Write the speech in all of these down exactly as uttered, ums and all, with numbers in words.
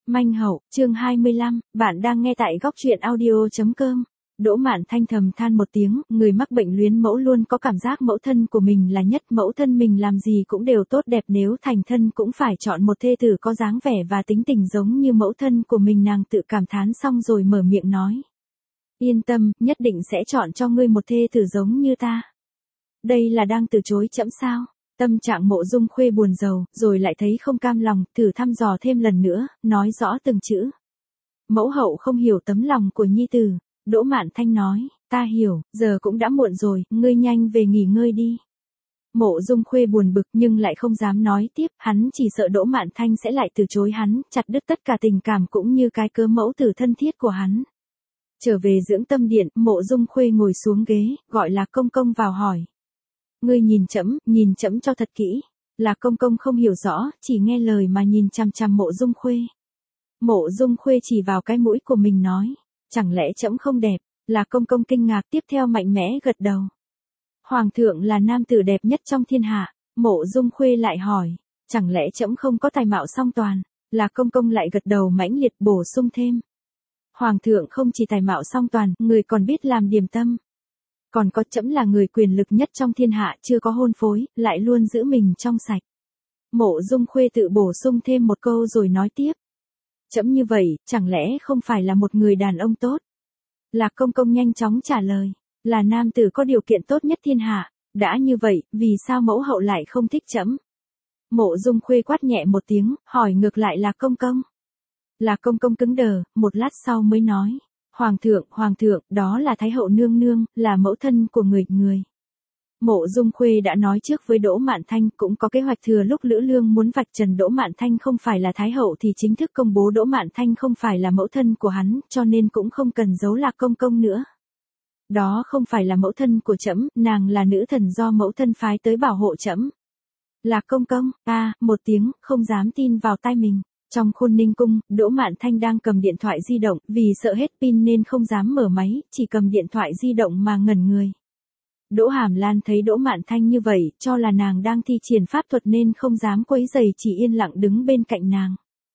Manh hậu, chương hai mươi lăm, bạn đang nghe tại góc truyện audio chấm com. Đỗ Mạn Thanh thầm than một tiếng, người mắc bệnh luyến mẫu luôn có cảm giác mẫu thân của mình là nhất, mẫu thân mình làm gì cũng đều tốt đẹp, nếu thành thân cũng phải chọn một thê tử có dáng vẻ và tính tình giống như mẫu thân của mình. Nàng tự cảm thán xong rồi mở miệng nói. Yên tâm, nhất định sẽ chọn cho ngươi một thê tử giống như ta. Đây là đang từ chối trẫm sao? Tâm trạng Mộ Dung Khuê buồn rầu, rồi lại thấy không cam lòng, thử thăm dò thêm lần nữa, nói rõ từng chữ. Mẫu hậu không hiểu tấm lòng của nhi tử. Đỗ Mạn Thanh nói, ta hiểu, giờ cũng đã muộn rồi, ngươi nhanh về nghỉ ngơi đi. Mộ Dung Khuê buồn bực nhưng lại không dám nói tiếp, hắn chỉ sợ Đỗ Mạn Thanh sẽ lại từ chối hắn, chặt đứt tất cả tình cảm cũng như cái cớ mẫu tử thân thiết của hắn. Trở về dưỡng tâm điện, Mộ Dung Khuê ngồi xuống ghế, gọi Lạc Công Công vào hỏi. Ngươi nhìn trẫm, nhìn trẫm cho thật kỹ. Lạc Công Công không hiểu rõ, chỉ nghe lời mà nhìn chằm chằm Mộ Dung Khuê. Mộ Dung Khuê chỉ vào cái mũi của mình nói, chẳng lẽ trẫm không đẹp? Lạc Công Công kinh ngạc, tiếp theo mạnh mẽ gật đầu. Hoàng thượng là nam tử đẹp nhất trong thiên hạ. Mộ Dung Khuê lại hỏi, chẳng lẽ trẫm không có tài mạo song toàn? Lạc Công Công lại gật đầu mãnh liệt bổ sung thêm. Hoàng thượng không chỉ tài mạo song toàn, người còn biết làm điềm tâm. Còn có trẫm là người quyền lực nhất trong thiên hạ, chưa có hôn phối, lại luôn giữ mình trong sạch. Mộ Dung Khuê tự bổ sung thêm một câu rồi nói tiếp. Trẫm như vậy, chẳng lẽ không phải là một người đàn ông tốt? Lạc Công Công nhanh chóng trả lời, là nam tử có điều kiện tốt nhất thiên hạ. Đã như vậy, vì sao mẫu hậu lại không thích trẫm? Mộ Dung Khuê quát nhẹ một tiếng, hỏi ngược lại Lạc Công Công. Lạc Công Công cứng đờ, một lát sau mới nói. Hoàng thượng, hoàng thượng, đó là Thái hậu nương nương, là mẫu thân của người, người. Mộ Dung Khuê đã nói trước với Đỗ Mạn Thanh, cũng có kế hoạch thừa lúc Lữ Lương muốn vạch trần Đỗ Mạn Thanh không phải là Thái hậu thì chính thức công bố Đỗ Mạn Thanh không phải là mẫu thân của hắn, cho nên cũng không cần giấu Lạc Công Công nữa. Đó không phải là mẫu thân của trẫm, nàng là nữ thần do mẫu thân phái tới bảo hộ trẫm. Lạc Công Công, a, à, một tiếng, không dám tin vào tai mình. Trong Khôn Ninh cung, Đỗ Mạn Thanh đang cầm điện thoại di động, vì sợ hết pin nên không dám mở máy, chỉ cầm điện thoại di động mà ngẩn người. Đỗ Hàm Lan thấy Đỗ Mạn Thanh như vậy, cho là nàng đang thi triển pháp thuật nên không dám quấy rầy, chỉ yên lặng đứng bên cạnh nàng.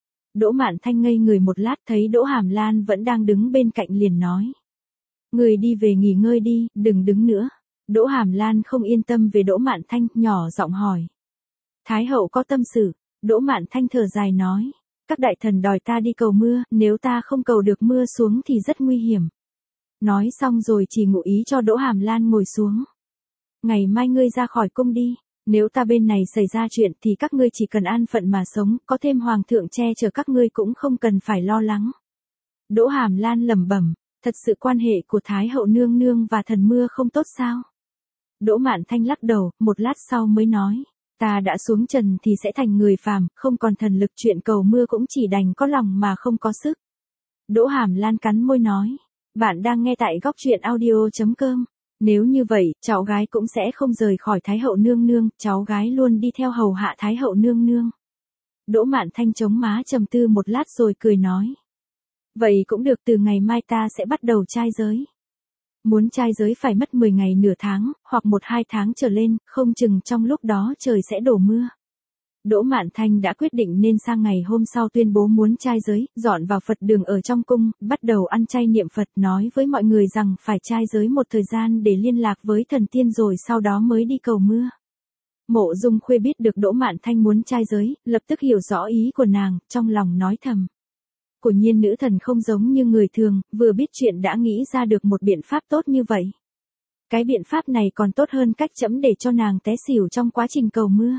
Đỗ Mạn Thanh ngây người một lát, thấy Đỗ Hàm Lan vẫn đang đứng bên cạnh liền nói. Người đi về nghỉ ngơi đi, đừng đứng nữa. Đỗ Hàm Lan không yên tâm về Đỗ Mạn Thanh, nhỏ giọng hỏi. Thái hậu có tâm sự. Đỗ Mạn Thanh thở dài nói. Các đại thần đòi ta đi cầu mưa, nếu ta không cầu được mưa xuống thì rất nguy hiểm. Nói xong rồi chỉ ngụ ý cho Đỗ Hàm Lan ngồi xuống. Ngày mai ngươi ra khỏi cung đi, nếu ta bên này xảy ra chuyện thì các ngươi chỉ cần an phận mà sống, có thêm hoàng thượng che chở các ngươi cũng không cần phải lo lắng. Đỗ Hàm Lan lẩm bẩm, thật sự quan hệ của Thái hậu nương nương và thần mưa không tốt sao? Đỗ Mạn Thanh lắc đầu, một lát sau mới nói. Ta đã xuống trần thì sẽ thành người phàm, không còn thần lực, chuyện cầu mưa cũng chỉ đành có lòng mà không có sức. Đỗ Hàm Lan cắn môi nói. Bạn đang nghe tại góc truyện audio chấm com. Nếu như vậy, cháu gái cũng sẽ không rời khỏi Thái hậu nương nương, cháu gái luôn đi theo hầu hạ Thái hậu nương nương. Đỗ Mạn Thanh chống má trầm tư một lát rồi cười nói. Vậy cũng được, từ ngày mai ta sẽ bắt đầu trai giới. Muốn trai giới phải mất mười ngày nửa tháng, hoặc một hai tháng trở lên, không chừng trong lúc đó trời sẽ đổ mưa. Đỗ Mạn Thanh đã quyết định nên sang ngày hôm sau tuyên bố muốn trai giới, dọn vào Phật đường ở trong cung, bắt đầu ăn chay niệm Phật, nói với mọi người rằng phải trai giới một thời gian để liên lạc với thần tiên rồi sau đó mới đi cầu mưa. Mộ Dung Khuê biết được Đỗ Mạn Thanh muốn trai giới, lập tức hiểu rõ ý của nàng, trong lòng nói thầm. Quả nhiên nữ thần không giống như người thường, vừa biết chuyện đã nghĩ ra được một biện pháp tốt như vậy. Cái biện pháp này còn tốt hơn cách trẫm để cho nàng té xỉu trong quá trình cầu mưa.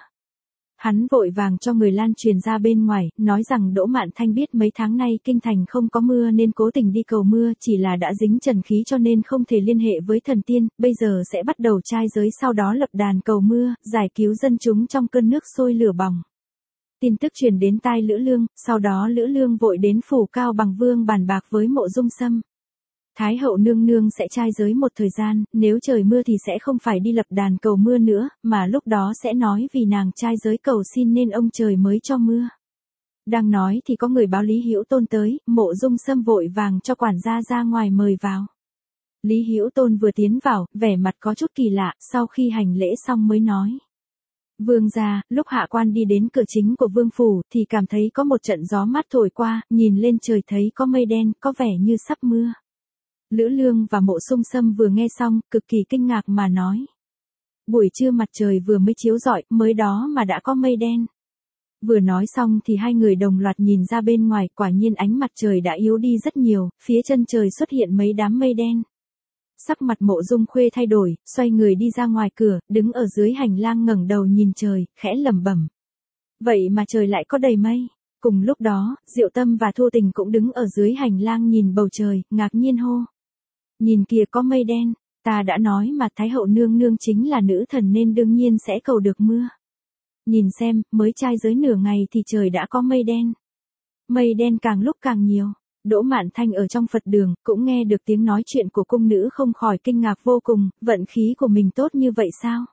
Hắn vội vàng cho người lan truyền ra bên ngoài, nói rằng Đỗ Mạn Thanh biết mấy tháng nay kinh thành không có mưa nên cố tình đi cầu mưa, chỉ là đã dính trần khí cho nên không thể liên hệ với thần tiên, bây giờ sẽ bắt đầu trai giới, sau đó lập đàn cầu mưa, giải cứu dân chúng trong cơn nước sôi lửa bỏng. Tin tức truyền đến tai Lữ Lương, sau đó Lữ Lương vội đến phủ Cao Bằng Vương bàn bạc với Mộ Dung Sâm. Thái hậu nương nương sẽ trai giới một thời gian, nếu trời mưa thì sẽ không phải đi lập đàn cầu mưa nữa, mà lúc đó sẽ nói vì nàng trai giới cầu xin nên ông trời mới cho mưa. Đang nói thì có người báo Lý Hữu Tôn tới, Mộ Dung Sâm vội vàng cho quản gia ra ngoài mời vào. Lý Hữu Tôn vừa tiến vào, vẻ mặt có chút kỳ lạ, sau khi hành lễ xong mới nói. Vương gia, lúc hạ quan đi đến cửa chính của vương phủ thì cảm thấy có một trận gió mát thổi qua, nhìn lên trời thấy có mây đen, có vẻ như sắp mưa. Lữ Lương và Mộ Sung Sâm vừa nghe xong, cực kỳ kinh ngạc mà nói. Buổi trưa mặt trời vừa mới chiếu rọi, mới đó mà đã có mây đen. Vừa nói xong thì hai người đồng loạt nhìn ra bên ngoài, quả nhiên ánh mặt trời đã yếu đi rất nhiều, phía chân trời xuất hiện mấy đám mây đen. Sắc mặt Mộ Dung Khuê thay đổi, xoay người đi ra ngoài cửa, đứng ở dưới hành lang ngẩng đầu nhìn trời, khẽ lẩm bẩm. Vậy mà trời lại có đầy mây. Cùng lúc đó, Diệu Tâm và Thu Tình cũng đứng ở dưới hành lang nhìn bầu trời, ngạc nhiên hô. Nhìn kìa có mây đen, ta đã nói mà Thái hậu nương nương chính là nữ thần nên đương nhiên sẽ cầu được mưa. Nhìn xem, mới trai giới nửa ngày thì trời đã có mây đen. Mây đen càng lúc càng nhiều. Đỗ Mạn Thanh ở trong Phật đường, cũng nghe được tiếng nói chuyện của cung nữ không khỏi kinh ngạc vô cùng, vận khí của mình tốt như vậy sao?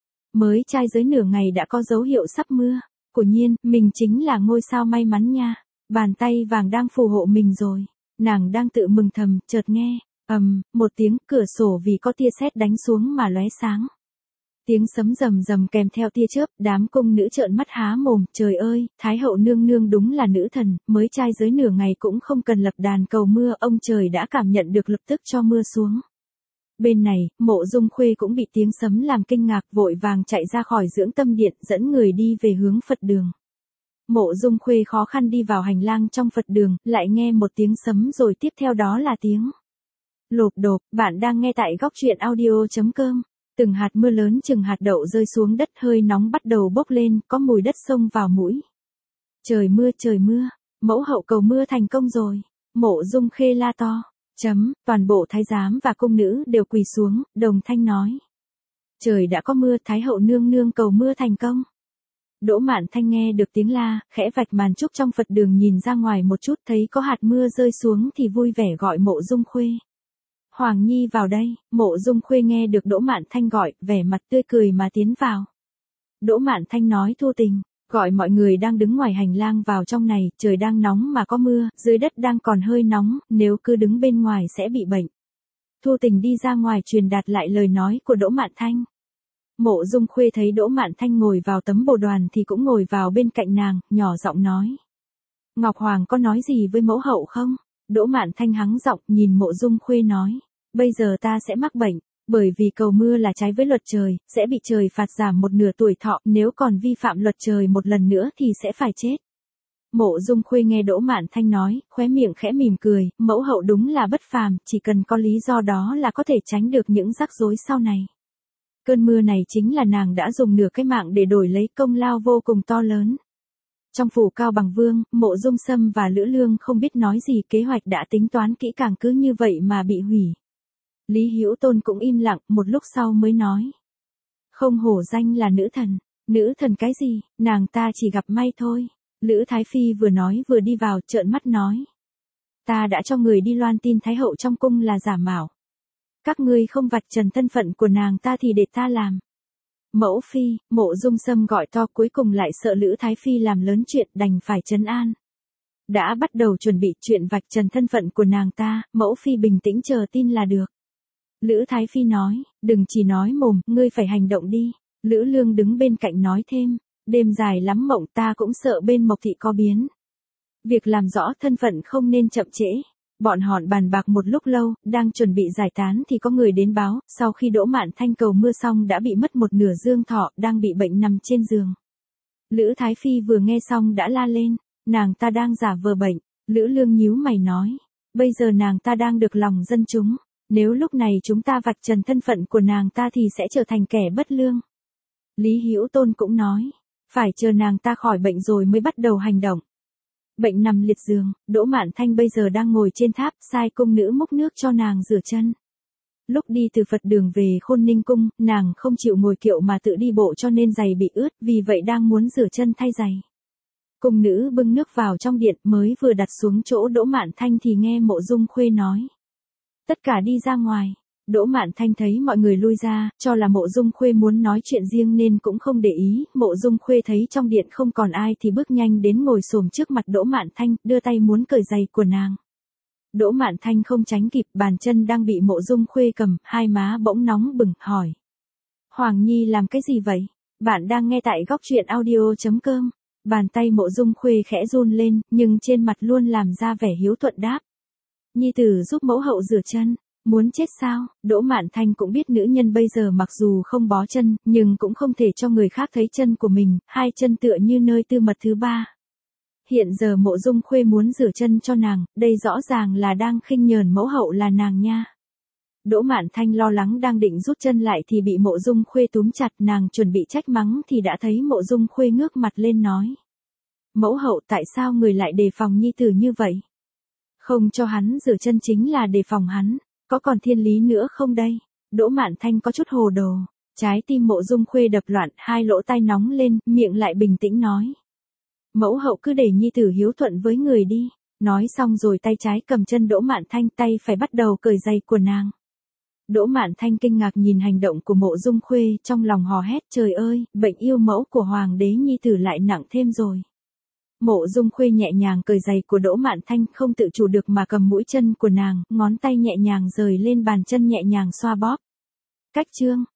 Mới trai giới nửa ngày đã có dấu hiệu sắp mưa, quả nhiên, mình chính là ngôi sao may mắn nha, bàn tay vàng đang phù hộ mình rồi, nàng đang tự mừng thầm, chợt nghe, ầm, um, một tiếng cửa sổ vì có tia sét đánh xuống mà lóe sáng. Tiếng sấm rầm rầm kèm theo tia chớp, đám cung nữ trợn mắt há mồm, trời ơi, Thái hậu nương nương đúng là nữ thần, mới trai giới nửa ngày cũng không cần lập đàn cầu mưa, ông trời đã cảm nhận được lập tức cho mưa xuống. Bên này, Mộ Dung Khuê cũng bị tiếng sấm làm kinh ngạc, vội vàng chạy ra khỏi dưỡng tâm điện, dẫn người đi về hướng Phật đường. Mộ Dung Khuê khó khăn đi vào hành lang trong Phật đường, lại nghe một tiếng sấm rồi tiếp theo đó là tiếng lộp độp. Bạn đang nghe tại góc truyện audio chấm com. Từng hạt mưa lớn chừng hạt đậu rơi xuống đất, hơi nóng bắt đầu bốc lên, có mùi đất xông vào mũi. Trời mưa, trời mưa, mẫu hậu cầu mưa thành công rồi. Mộ Dung Khê la to. Chấm, toàn bộ thái giám và cung nữ đều quỳ xuống, đồng thanh nói. Trời đã có mưa, Thái hậu nương nương cầu mưa thành công. Đỗ Mạn Thanh nghe được tiếng la, khẽ vạch màn trúc trong Phật đường nhìn ra ngoài một chút, thấy có hạt mưa rơi xuống thì vui vẻ gọi Mộ Dung Khuê. Hoàng Nhi vào đây. Mộ Dung Khuê nghe được Đỗ Mạn Thanh gọi, vẻ mặt tươi cười mà tiến vào. Đỗ Mạn Thanh nói Thu Tình, gọi mọi người đang đứng ngoài hành lang vào trong này, trời đang nóng mà có mưa, dưới đất đang còn hơi nóng, nếu cứ đứng bên ngoài sẽ bị bệnh. Thu Tình đi ra ngoài truyền đạt lại lời nói của Đỗ Mạn Thanh. Mộ Dung Khuê thấy Đỗ Mạn Thanh ngồi vào tấm bồ đoàn thì cũng ngồi vào bên cạnh nàng, nhỏ giọng nói. Ngọc Hoàng có nói gì với mẫu hậu không? Đỗ Mạn Thanh hắng giọng nhìn Mộ Dung Khuê nói. Bây giờ ta sẽ mắc bệnh, bởi vì cầu mưa là trái với luật trời, sẽ bị trời phạt giảm một nửa tuổi thọ, nếu còn vi phạm luật trời một lần nữa thì sẽ phải chết. Mộ Dung Khuê nghe Đỗ Mạn Thanh nói, khóe miệng khẽ mỉm cười, mẫu hậu đúng là bất phàm, chỉ cần có lý do đó là có thể tránh được những rắc rối sau này. Cơn mưa này chính là nàng đã dùng nửa cái mạng để đổi lấy công lao vô cùng to lớn. Trong phủ Cao Bằng Vương, Mộ Dung Sâm và Lữ Lương không biết nói gì, kế hoạch đã tính toán kỹ càng cứ như vậy mà bị hủy. Lý Hữu Tôn cũng im lặng, một lúc sau mới nói. Không hổ danh là nữ thần, nữ thần cái gì, nàng ta chỉ gặp may thôi. Lữ Thái Phi vừa nói vừa đi vào, trợn mắt nói. Ta đã cho người đi loan tin Thái hậu trong cung là giả mạo. Các ngươi không vạch trần thân phận của nàng ta thì để ta làm. Mẫu phi, Mộ Dung Sâm gọi to, cuối cùng lại sợ Lữ Thái Phi làm lớn chuyện, đành phải trấn an. Đã bắt đầu chuẩn bị chuyện vạch trần thân phận của nàng ta, mẫu phi bình tĩnh chờ tin là được. Lữ Thái Phi nói, đừng chỉ nói mồm, ngươi phải hành động đi. Lữ Lương đứng bên cạnh nói thêm, đêm dài lắm mộng, ta cũng sợ bên Mộc Thị có biến. Việc làm rõ thân phận không nên chậm trễ. Bọn họ bàn bạc một lúc lâu, đang chuẩn bị giải tán thì có người đến báo, sau khi Đỗ Mạn Thanh cầu mưa xong đã bị mất một nửa dương thọ, đang bị bệnh nằm trên giường. Lữ Thái Phi vừa nghe xong đã la lên, nàng ta đang giả vờ bệnh. Lữ Lương nhíu mày nói, bây giờ nàng ta đang được lòng dân chúng, nếu lúc này chúng ta vạch trần thân phận của nàng ta thì sẽ trở thành kẻ bất lương. Lý Hữu Tôn cũng nói, phải chờ nàng ta khỏi bệnh rồi mới bắt đầu hành động. Bệnh nằm liệt giường, Đỗ Mạn Thanh bây giờ đang ngồi trên tháp, sai cung nữ múc nước cho nàng rửa chân. Lúc đi từ Phật đường về Khôn Ninh cung, nàng không chịu ngồi kiệu mà tự đi bộ cho nên giày bị ướt, vì vậy đang muốn rửa chân thay giày. Cung nữ bưng nước vào trong điện, mới vừa đặt xuống chỗ Đỗ Mạn Thanh thì nghe Mộ Dung Khuê nói. Tất cả đi ra ngoài. Đỗ Mạn Thanh thấy mọi người lui ra, cho là Mộ Dung Khuê muốn nói chuyện riêng nên cũng không để ý. Mộ Dung Khuê thấy trong điện không còn ai thì bước nhanh đến ngồi xổm trước mặt Đỗ Mạn Thanh, đưa tay muốn cởi giày của nàng. Đỗ Mạn Thanh không tránh kịp, bàn chân đang bị Mộ Dung Khuê cầm, hai má bỗng nóng bừng, hỏi. Hoàng Nhi làm cái gì vậy? Bạn đang nghe tại góc truyện audio.com. Bàn tay Mộ Dung Khuê khẽ run lên, nhưng trên mặt luôn làm ra vẻ hiếu thuận đáp. Nhi tử giúp mẫu hậu rửa chân. Muốn chết sao? Đỗ Mạn Thanh cũng biết nữ nhân bây giờ mặc dù không bó chân, nhưng cũng không thể cho người khác thấy chân của mình, hai chân tựa như nơi tư mật thứ ba. Hiện giờ Mộ Dung Khuê muốn rửa chân cho nàng, đây rõ ràng là đang khinh nhờn mẫu hậu là nàng nha. Đỗ Mạn Thanh lo lắng đang định rút chân lại thì bị Mộ Dung Khuê túm chặt, nàng chuẩn bị trách mắng thì đã thấy Mộ Dung Khuê ngước mặt lên nói. Mẫu hậu, tại sao người lại đề phòng nhi tử như vậy? Không cho hắn rửa chân chính là đề phòng hắn, có còn thiên lý nữa không đây? Đỗ Mạn Thanh có chút hồ đồ, trái tim Mộ Dung Khuê đập loạn, hai lỗ tai nóng lên, miệng lại bình tĩnh nói. Mẫu hậu cứ để nhi tử hiếu thuận với người đi. Nói xong rồi tay trái cầm chân Đỗ Mạn Thanh, tay phải bắt đầu cởi giày của nàng. Đỗ Mạn Thanh kinh ngạc nhìn hành động của Mộ Dung Khuê, trong lòng hò hét, trời ơi, bệnh yêu mẫu của hoàng đế nhi tử lại nặng thêm rồi. Mộ Dung Khuê nhẹ nhàng cởi giày của Đỗ Mạn Thanh, không tự chủ được mà cầm mũi chân của nàng, ngón tay nhẹ nhàng rời lên bàn chân nhẹ nhàng xoa bóp. Cách chương,